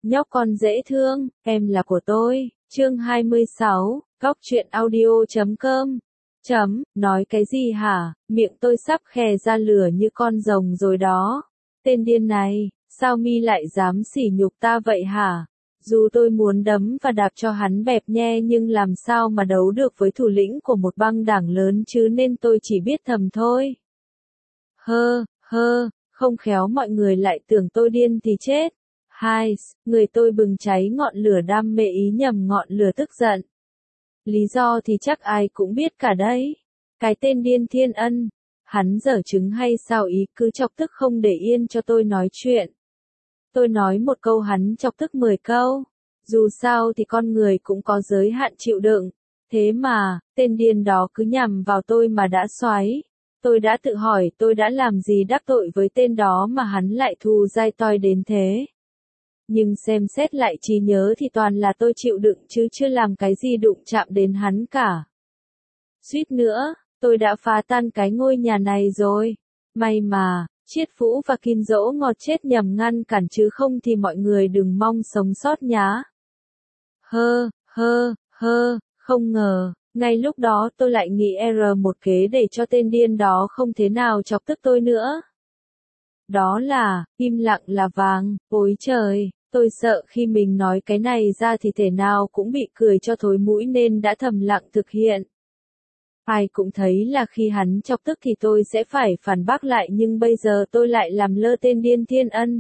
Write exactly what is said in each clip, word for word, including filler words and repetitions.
Nhóc con dễ thương, em là của tôi. Chương hai mươi sáu, Góc truyện audio chấm com. Chấm, nói cái gì hả, miệng tôi sắp khè ra lửa như con rồng rồi đó. Tên điên này, sao mi lại dám sỉ nhục ta vậy hả? Dù tôi muốn đấm và đạp cho hắn bẹp nhe nhưng làm sao mà đấu được với thủ lĩnh của một băng đảng lớn chứ nên tôi chỉ biết thầm thôi. Hơ, hơ, không khéo mọi người lại tưởng tôi điên thì chết. Hai, người tôi bừng cháy ngọn lửa đam mê ý nhầm ngọn lửa tức giận. Lý do thì chắc ai cũng biết cả đấy. Cái tên điên Thiên Ân, hắn giở trứng hay sao ý cứ chọc tức không để yên cho tôi nói chuyện. Tôi nói một câu hắn chọc tức mười câu. Dù sao thì con người cũng có giới hạn chịu đựng. Thế mà, tên điên đó cứ nhằm vào tôi mà đã xoáy. Tôi đã tự hỏi tôi đã làm gì đắc tội với tên đó mà hắn lại thù dai toi đến thế. Nhưng xem xét lại trí nhớ thì toàn là tôi chịu đựng chứ chưa làm cái gì đụng chạm đến hắn cả. Suýt nữa, tôi đã phá tan cái ngôi nhà này rồi. May mà, Chiết Phũ và Kim Dỗ ngọt chết nhằm ngăn cản chứ không thì mọi người đừng mong sống sót nhá. Hơ, hơ, hơ, không ngờ, ngay lúc đó tôi lại nghĩ R một kế để cho tên điên đó không thế nào chọc tức tôi nữa. Đó là, im lặng là vàng, ôi trời, tôi sợ khi mình nói cái này ra thì thể nào cũng bị cười cho thối mũi nên đã thầm lặng thực hiện. Ai cũng thấy là khi hắn chọc tức thì tôi sẽ phải phản bác lại nhưng bây giờ tôi lại làm lơ tên điên Thiên Ân.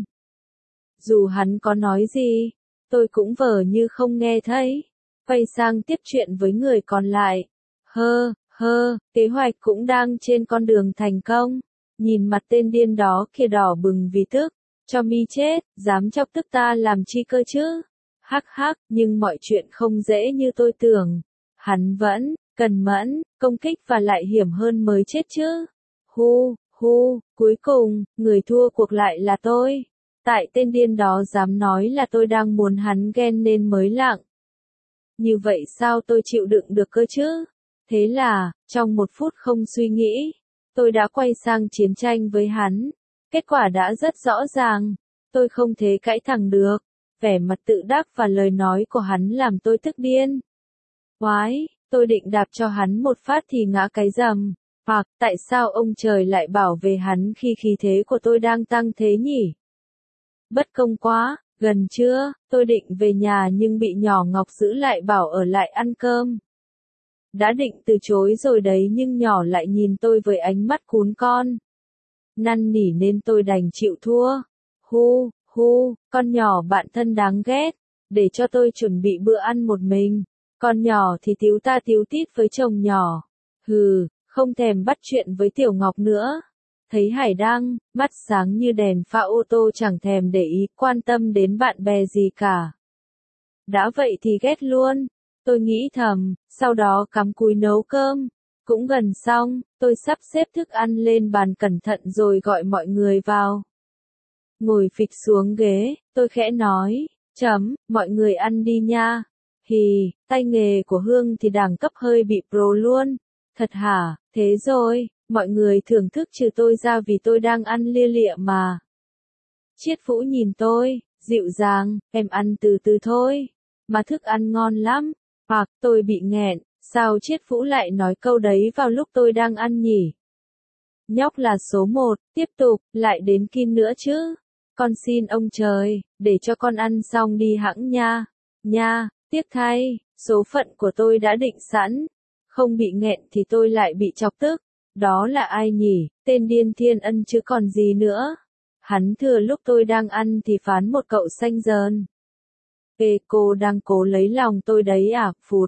Dù hắn có nói gì, tôi cũng vờ như không nghe thấy. Quay sang tiếp chuyện với người còn lại. Hơ, hơ, kế hoạch cũng đang trên con đường thành công. Nhìn mặt tên điên đó kia đỏ bừng vì tức. Cho mi chết, dám chọc tức ta làm chi cơ chứ? Hắc hắc, nhưng mọi chuyện không dễ như tôi tưởng. Hắn vẫn, cần mẫn, công kích và lại hiểm hơn mới chết chứ. Hu, hu, cuối cùng, người thua cuộc lại là tôi. Tại tên điên đó dám nói là tôi đang muốn hắn ghen nên mới lặng. Như vậy sao tôi chịu đựng được cơ chứ? Thế là, trong một phút không suy nghĩ, tôi đã quay sang chiến tranh với hắn. Kết quả đã rất rõ ràng. Tôi không thể cãi thẳng được. Vẻ mặt tự đắc và lời nói của hắn làm tôi tức điên. Oái, tôi định đạp cho hắn một phát thì ngã cái rầm. Hoặc, tại sao ông trời lại bảo vệ hắn khi khí thế của tôi đang tăng thế nhỉ? Bất công quá, gần chưa, tôi định về nhà nhưng bị nhỏ Ngọc giữ lại bảo ở lại ăn cơm. Đã định từ chối rồi đấy nhưng nhỏ lại nhìn tôi với ánh mắt cún con. Năn nỉ nên tôi đành chịu thua. Hu, hu, con nhỏ bạn thân đáng ghét. Để cho tôi chuẩn bị bữa ăn một mình. Con nhỏ thì tíu ta tíu tít với chồng nhỏ. Hừ, không thèm bắt chuyện với Tiểu Ngọc nữa. Thấy Hải Đăng, mắt sáng như đèn pha ô tô chẳng thèm để ý quan tâm đến bạn bè gì cả. Đã vậy thì ghét luôn. Tôi nghĩ thầm, sau đó cắm cúi nấu cơm. Cũng gần xong, tôi sắp xếp thức ăn lên bàn cẩn thận rồi gọi mọi người vào. Ngồi phịch xuống ghế, tôi khẽ nói, chấm, mọi người ăn đi nha. Hì, tay nghề của Hương thì đẳng cấp hơi bị pro luôn. Thật hả, thế rồi, mọi người thưởng thức trừ tôi ra vì tôi đang ăn lia lịa mà. Chiết Phũ nhìn tôi, dịu dàng, em ăn từ từ thôi. Mà thức ăn ngon lắm. Hoặc, tôi bị nghẹn. Sao Chiết Phũ lại nói câu đấy vào lúc tôi đang ăn nhỉ? Nhóc là số một, tiếp tục, lại đến Kim nữa chứ. Con xin ông trời, để cho con ăn xong đi hẵng nha. Nha, tiếc thay, số phận của tôi đã định sẵn. Không bị nghẹn thì tôi lại bị chọc tức. Đó là ai nhỉ? Tên điên Thiên Ân chứ còn gì nữa. Hắn thừa lúc tôi đang ăn thì phán một cậu xanh dờn. Ê cô đang cố lấy lòng tôi đấy à, phụt.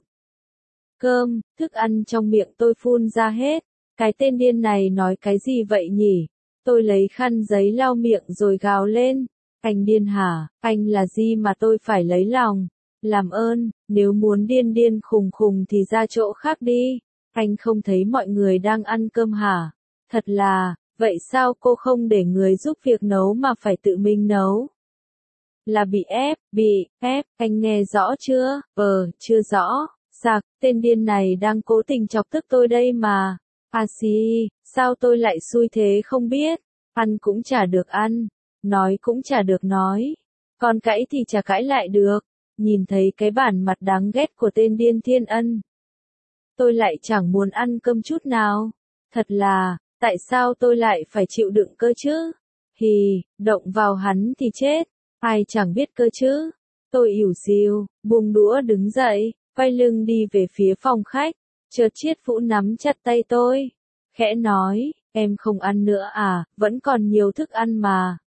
Cơm, thức ăn trong miệng tôi phun ra hết. Cái tên điên này nói cái gì vậy nhỉ? Tôi lấy khăn giấy lau miệng rồi gào lên. Anh điên hả? Anh là gì mà tôi phải lấy lòng? Làm ơn, nếu muốn điên điên khùng khùng thì ra chỗ khác đi. Anh không thấy mọi người đang ăn cơm hả? Thật là, vậy sao cô không để người giúp việc nấu mà phải tự mình nấu? Là bị ép, bị ép, anh nghe rõ chưa? Ờ, chưa rõ. Sạc, tên điên này đang cố tình chọc tức tôi đây mà. À xì, sao tôi lại xui thế không biết. Ăn cũng chả được ăn. Nói cũng chả được nói. Còn cãi thì chả cãi lại được. Nhìn thấy cái bản mặt đáng ghét của tên điên Thiên Ân, tôi lại chẳng muốn ăn cơm chút nào. Thật là, tại sao tôi lại phải chịu đựng cơ chứ? Hì, động vào hắn thì chết, ai chẳng biết cơ chứ. Tôi ỉu xìu, buông đũa đứng dậy, quay lưng đi về phía phòng khách. Chợt Triết Vũ nắm chặt tay tôi, khẽ nói, em không ăn nữa à, vẫn còn nhiều thức ăn mà.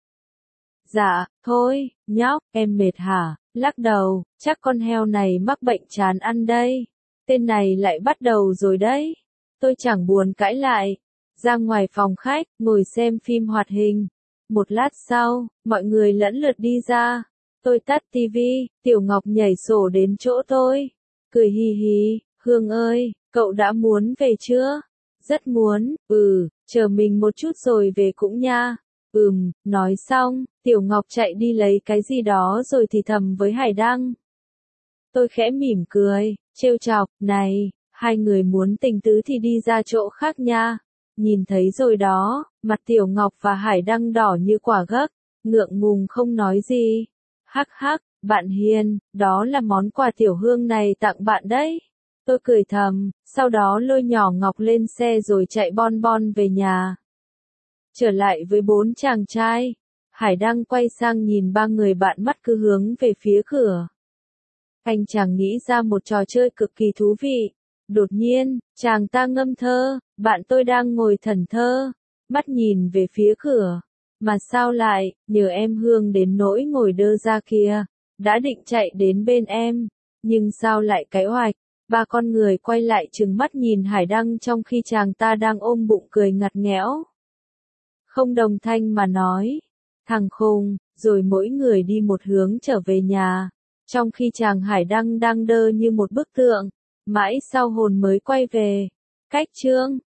Dạ, thôi, nhóc, em mệt hả? Lắc đầu, chắc con heo này mắc bệnh chán ăn đây. Tên này lại bắt đầu rồi đấy. Tôi chẳng buồn cãi lại. Ra ngoài phòng khách, ngồi xem phim hoạt hình. Một lát sau, mọi người lẫn lượt đi ra. Tôi tắt tivi, Tiểu Ngọc nhảy sổ đến chỗ tôi. Cười hì hì, Hương ơi, cậu đã muốn về chưa? Rất muốn, ừ, chờ mình một chút rồi về cũng nha. Ừm, nói xong, Tiểu Ngọc chạy đi lấy cái gì đó rồi thì thầm với Hải Đăng. Tôi khẽ mỉm cười, trêu chọc, này, hai người muốn tình tứ thì đi ra chỗ khác nha. Nhìn thấy rồi đó, mặt Tiểu Ngọc và Hải Đăng đỏ như quả gấc, ngượng ngùng không nói gì. Hắc hắc, bạn Hiền, đó là món quà Tiểu Hương này tặng bạn đấy. Tôi cười thầm, sau đó lôi nhỏ Ngọc lên xe rồi chạy bon bon về nhà. Trở lại với bốn chàng trai, Hải Đăng quay sang nhìn ba người bạn mắt cứ hướng về phía cửa. Anh chàng nghĩ ra một trò chơi cực kỳ thú vị. Đột nhiên, chàng ta ngâm thơ, bạn tôi đang ngồi thẩn thơ, mắt nhìn về phía cửa. Mà sao lại, nhờ em Hương đến nỗi ngồi đơ ra kìa, đã định chạy đến bên em, nhưng sao lại cái oạch. Ba con người quay lại trừng mắt nhìn Hải Đăng trong khi chàng ta đang ôm bụng cười ngặt nghẽo. Không đồng thanh mà nói, thằng khùng, rồi mỗi người đi một hướng trở về nhà. Trong khi chàng Hải Đăng đang đơ như một bức tượng, mãi sau hồn mới quay về. Cách chương